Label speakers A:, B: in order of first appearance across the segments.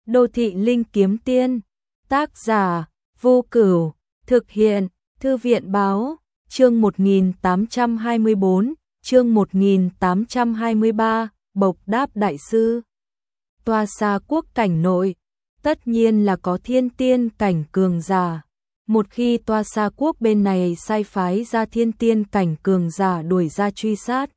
A: Đô thị linh kiếm tiên, tác giả, Vô Cửu, thực hiện, Thư viện báo, chương 1824, chương 1823, Bộc Đáp Đại Sư. Toa xa quốc cảnh nội, tất nhiên là có thiên tiên cảnh cường giả. Một khi toa xa quốc bên này sai phái ra thiên tiên cảnh cường giả đuổi ra truy sát,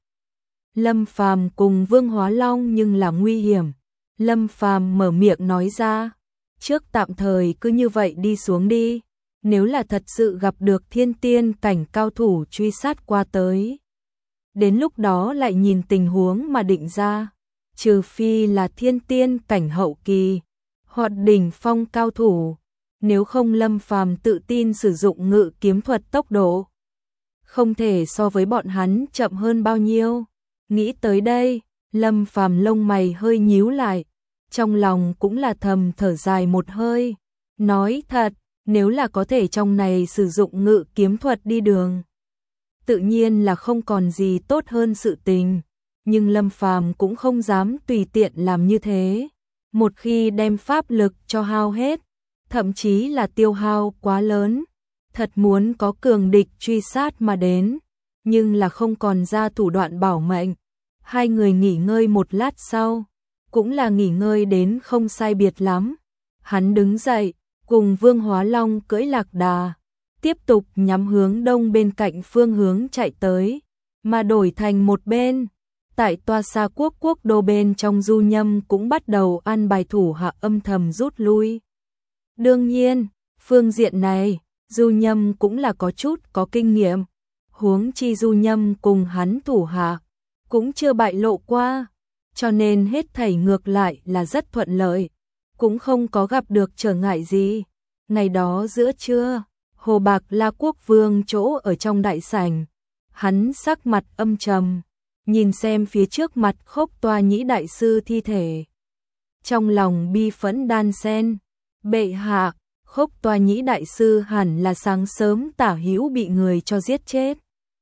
A: Lâm Phàm cùng Vương Hóa Long nhưng là nguy hiểm. Lâm Phàm mở miệng nói ra, trước tạm thời cứ như vậy đi xuống đi, nếu là thật sự gặp được thiên tiên cảnh cao thủ truy sát qua tới, đến lúc đó lại nhìn tình huống mà định ra, trừ phi là thiên tiên cảnh hậu kỳ, hoặc đỉnh phong cao thủ, nếu không Lâm Phàm tự tin sử dụng ngự kiếm thuật tốc độ không thể so với bọn hắn chậm hơn bao nhiêu. Nghĩ tới đây, Lâm Phàm lông mày hơi nhíu lại, trong lòng cũng là thầm thở dài một hơi, nói thật, nếu là có thể trong này sử dụng ngự kiếm thuật đi đường, tự nhiên là không còn gì tốt hơn sự tình, nhưng Lâm Phàm cũng không dám tùy tiện làm như thế, một khi đem pháp lực cho hao hết, thậm chí là tiêu hao quá lớn, thật muốn có cường địch truy sát mà đến, nhưng là không còn ra thủ đoạn bảo mệnh. Hai người nghỉ ngơi một lát sau, cũng là nghỉ ngơi đến không sai biệt lắm. Hắn đứng dậy, cùng Vương Hóa Long cưỡi lạc đà, tiếp tục nhắm hướng đông bên cạnh phương hướng chạy tới, mà đổi thành một bên. Tại toa xa quốc đô bên trong Du Nhâm cũng bắt đầu an bài thủ hạ âm thầm rút lui. Đương nhiên, phương diện này, Du Nhâm cũng là có chút có kinh nghiệm, huống chi Du Nhâm cùng hắn thủ hạ cũng chưa bại lộ qua, cho nên hết thảy ngược lại là rất thuận lợi, cũng không có gặp được trở ngại gì. Ngày đó giữa trưa, Hồ Bạc La Quốc Vương chỗ ở trong đại sảnh, hắn sắc mặt âm trầm, nhìn xem phía trước mặt Khốc Toa Nhĩ đại sư thi thể, trong lòng bi phẫn đan xen. Bệ hạ, Khốc Toa Nhĩ đại sư hẳn là sáng sớm tả hữu bị người cho giết chết.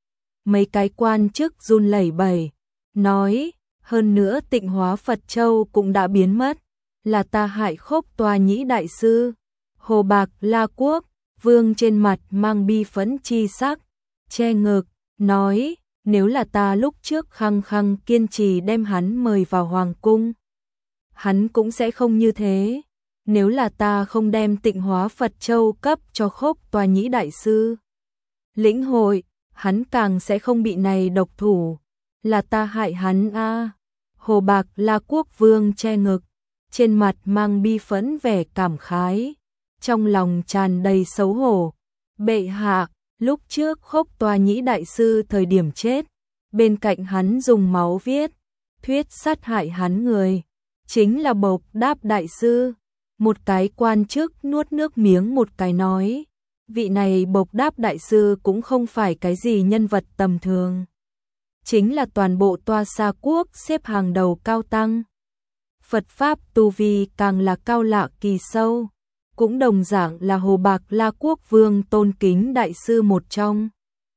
A: Mấy cái quan chức run lẩy bẩy, nói, hơn nữa Tịnh Hóa Phật Châu cũng đã biến mất, là ta hại Khốc Toa Nhĩ đại sư. Hồ Bạc La Quốc Vương trên mặt mang bi phẫn chi sắc, che ngực, nói, nếu là ta lúc trước khăng khăng kiên trì đem hắn mời vào hoàng cung, hắn cũng sẽ không như thế. Nếu là ta không đem Tịnh Hóa Phật Châu cấp cho Khốc Toa Nhĩ đại sư lĩnh hội, hắn càng sẽ không bị này độc thủ, là ta hại hắn a. Hồ Bạc La Quốc Vương che ngực, trên mặt mang bi phẫn vẻ cảm khái, trong lòng tràn đầy xấu hổ. Bệ hạ, lúc trước Khốc Toa Nhĩ đại sư thời điểm chết, bên cạnh hắn dùng máu viết, thuyết sát hại hắn người, chính là Bộc Đáp đại sư. Một cái quan chức nuốt nước miếng một cái nói, vị này Bộc Đáp đại sư cũng không phải cái gì nhân vật tầm thường, chính là toàn bộ toa xa quốc xếp hàng đầu cao tăng. Phật Pháp tu vi càng là cao lạ kỳ sâu, cũng đồng dạng là Hồ Bạc La Quốc Vương tôn kính đại sư một trong.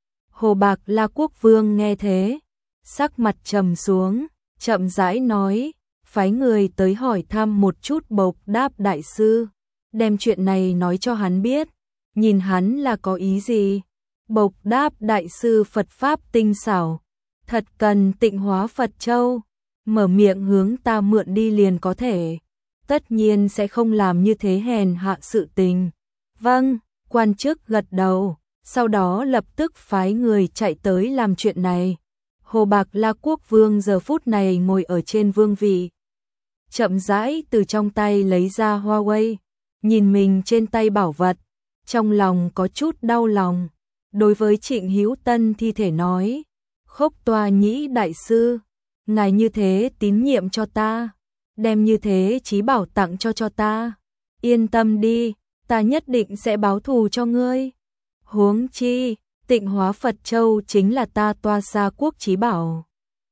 A: Hồ Bạc La Quốc Vương nghe thế, sắc mặt trầm xuống, chậm rãi nói, phái người tới hỏi thăm một chút Bộc Đáp đại sư, đem chuyện này nói cho hắn biết, nhìn hắn là có ý gì. Bộc Đáp đại sư Phật Pháp tinh xảo, thật cần Tịnh Hóa Phật Châu, mở miệng hướng ta mượn đi liền có thể, tất nhiên sẽ không làm như thế hèn hạ sự tình. Vâng, quan chức gật đầu, sau đó lập tức phái người chạy tới làm chuyện này. Hồ Bạc La Quốc Vương giờ phút này ngồi ở trên vương vị, chậm rãi từ trong tay lấy ra Huawei, nhìn mình trên tay bảo vật, trong lòng có chút đau lòng. Đối với Trịnh Hữu Tân thi thể nói, Khốc Toa Nhĩ đại sư, ngài như thế tín nhiệm cho ta, đem như thế trí bảo tặng cho ta, yên tâm đi, ta nhất định sẽ báo thù cho ngươi. Huống chi, Tịnh Hóa Phật Châu chính là ta toa xa quốc trí bảo,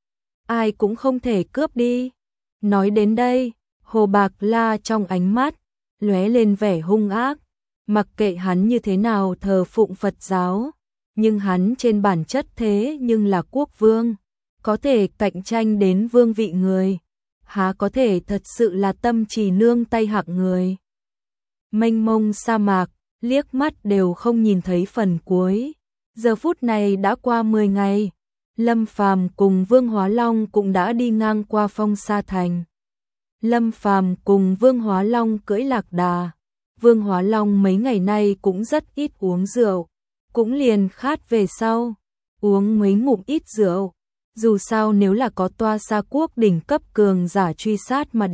A: ai cũng không thể cướp đi. Nói đến đây, Hồ Bạc La trong ánh mắt lóe lên vẻ hung ác, mặc kệ hắn như thế nào thờ phụng Phật giáo, nhưng hắn trên bản chất thế nhưng là quốc vương, có thể cạnh tranh đến vương vị người, há có thể thật sự là tâm trì nương tay hạng người. Mênh mông sa mạc, liếc mắt đều không nhìn thấy phần cuối. Giờ phút này đã qua 10 ngày, Lâm Phàm cùng Vương Hóa Long cũng đã đi ngang qua Phong Sa Thành. Lâm Phàm cùng Vương Hóa Long cưỡi lạc đà. Vương Hóa Long mấy ngày nay cũng rất ít uống rượu, cũng liền khát về sau, uống mấy ngụm ít rượu. Dù sao nếu là có Toa Sa Quốc đỉnh cấp cường giả truy sát mà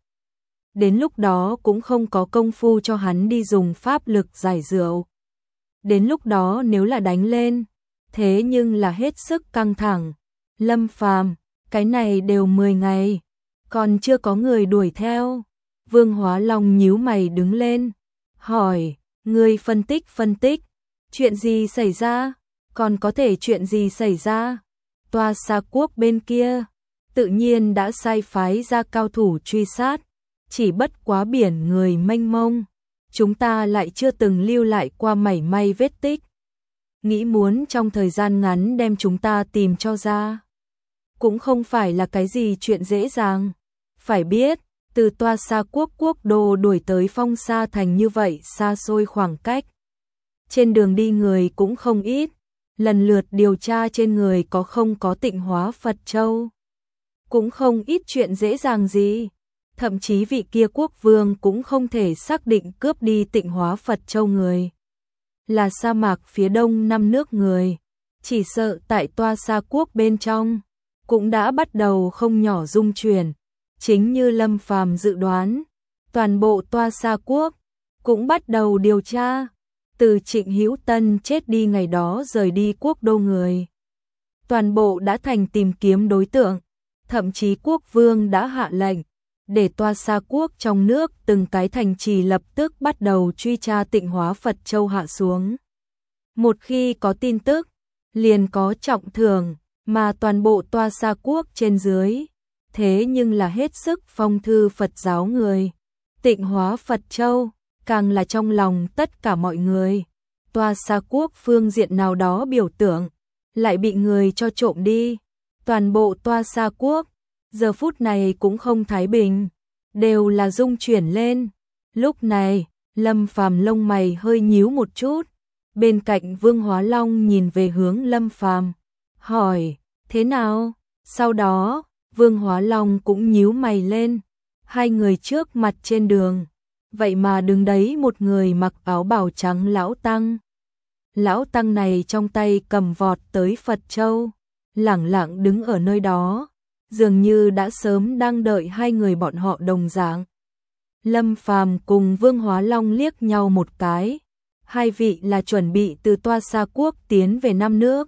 A: đến lúc đó cũng không có công phu cho hắn đi dùng pháp lực giải rượu. Đến lúc đó nếu là đánh lên, thế nhưng là hết sức căng thẳng. Lâm Phàm, cái này đều 10 ngày, còn chưa có người đuổi theo. Vương Hóa Long nhíu mày đứng lên, hỏi, ngươi phân tích, chuyện gì xảy ra? Còn có thể chuyện gì xảy ra? Toa Sa Quốc bên kia, tự nhiên đã sai phái ra cao thủ truy sát, chỉ bất quá biển người mênh mông, chúng ta lại chưa từng lưu lại qua mảy may vết tích. Nghĩ muốn trong thời gian ngắn đem chúng ta tìm cho ra, cũng không phải là cái gì chuyện dễ dàng. Phải biết, từ Toa Sa Quốc quốc đô đuổi tới Phong Sa Thành như vậy xa xôi khoảng cách. Trên đường đi người cũng không ít, lần lượt điều tra trên người có không có Tịnh Hóa Phật Châu. Cũng không ít chuyện dễ dàng gì, thậm chí vị kia quốc vương cũng không thể xác định cướp đi Tịnh Hóa Phật Châu người là sa mạc phía đông 5 nước người, chỉ sợ tại Toa Sa Quốc bên trong cũng đã bắt đầu không nhỏ rung chuyển. Chính như Lâm Phàm dự đoán, toàn bộ Toa Sa Quốc cũng bắt đầu điều tra. Từ Trịnh Hữu Tân chết đi ngày đó rời đi quốc đô người, toàn bộ đã thành tìm kiếm đối tượng, thậm chí quốc vương đã hạ lệnh để Toa Sa Quốc trong nước từng cái thành trì lập tức bắt đầu truy tra Tịnh Hóa Phật Châu hạ xuống. Một khi có tin tức, liền có trọng thưởng, mà toàn bộ Toa Sa Quốc trên dưới, thế nhưng là hết sức phong thư Phật giáo người. Tịnh Hóa Phật Châu, càng là trong lòng tất cả mọi người. Toa Sa Quốc phương diện nào đó biểu tượng, lại bị người cho trộm đi. Toàn bộ Toa Sa Quốc, giờ phút này cũng không thái bình, đều là rung chuyển lên. Lúc này, Lâm Phàm lông mày hơi nhíu một chút, bên cạnh Vương Hóa Long nhìn về hướng Lâm Phàm, hỏi, thế nào? Sau đó, Vương Hóa Long cũng nhíu mày lên, hai người trước mặt trên đường, vậy mà đứng đấy một người mặc áo bào trắng lão tăng. Lão tăng này trong tay cầm vọt tới Phật Châu, lẳng lặng đứng ở nơi đó, dường như đã sớm đang đợi hai người bọn họ đồng dạng. Lâm Phàm cùng Vương Hóa Long liếc nhau một cái, hai vị là chuẩn bị từ Toa Sa Quốc tiến về 5 nước.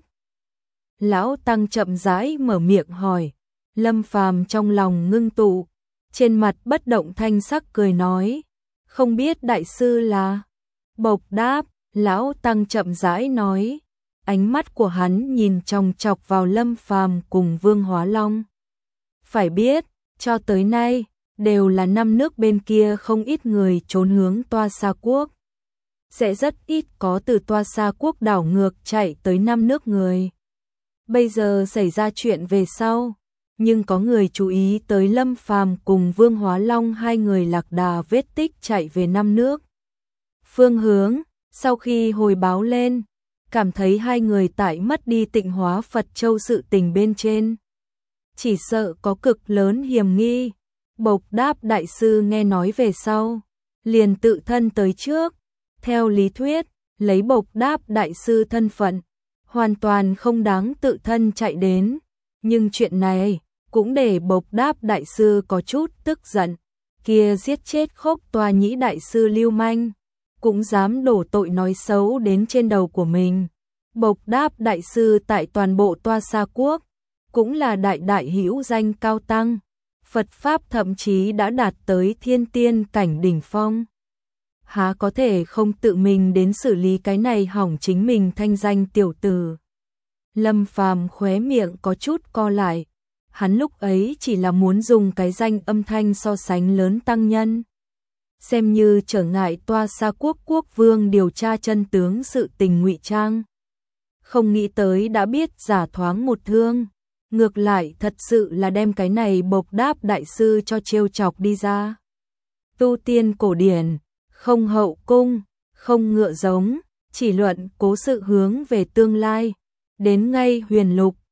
A: Lão tăng chậm rãi mở miệng hỏi, Lâm Phàm trong lòng ngưng tụ, trên mặt bất động thanh sắc cười nói, không biết đại sư là? Bộc đáp, lão tăng chậm rãi nói, ánh mắt của hắn nhìn chòng chọc vào Lâm Phàm cùng Vương Hóa Long. Phải biết, cho tới nay, đều là 5 nước bên kia không ít người trốn hướng Toa Sa Quốc. Sẽ rất ít có từ Toa Sa Quốc đảo ngược chạy tới 5 nước người. Bây giờ xảy ra chuyện về sau, nhưng có người chú ý tới Lâm Phàm cùng Vương Hóa Long hai người lạc đà vết tích chạy về 5 nước. Phương hướng, sau khi hồi báo lên, cảm thấy hai người tại mất đi Tịnh Hóa Phật Châu sự tình bên trên, chỉ sợ có cực lớn hiểm nghi. Bộc đáp đại sư nghe nói về sau, liền tự thân tới trước. Theo lý thuyết, lấy Bộc đáp đại sư thân phận, hoàn toàn không đáng tự thân chạy đến. Nhưng chuyện này cũng để Bộc đáp đại sư có chút tức giận. Kia giết chết Khốc Tòa Nhĩ đại sư lưu manh, cũng dám đổ tội nói xấu đến trên đầu của mình. Bộc đáp đại sư tại toàn bộ Toa Sa Quốc, cũng là đại hữu danh cao tăng. Phật Pháp thậm chí đã đạt tới thiên tiên cảnh đỉnh phong. Há có thể không tự mình đến xử lý cái này hỏng chính mình thanh danh tiểu tử. Lâm Phàm khóe miệng có chút co lại. Hắn lúc ấy chỉ là muốn dùng cái danh âm thanh so sánh lớn tăng nhân, xem như trở ngại Toa Sa Quốc quốc vương điều tra chân tướng sự tình ngụy trang. Không nghĩ tới đã biết giả thoáng một thương. ngược lại thật sự là đem cái này bộc đáp đại sư cho trêu chọc đi ra. Tu tiên cổ điển, không hậu cung, không ngựa giống, chỉ luận cố sự hướng về tương lai, đến ngay huyền lục,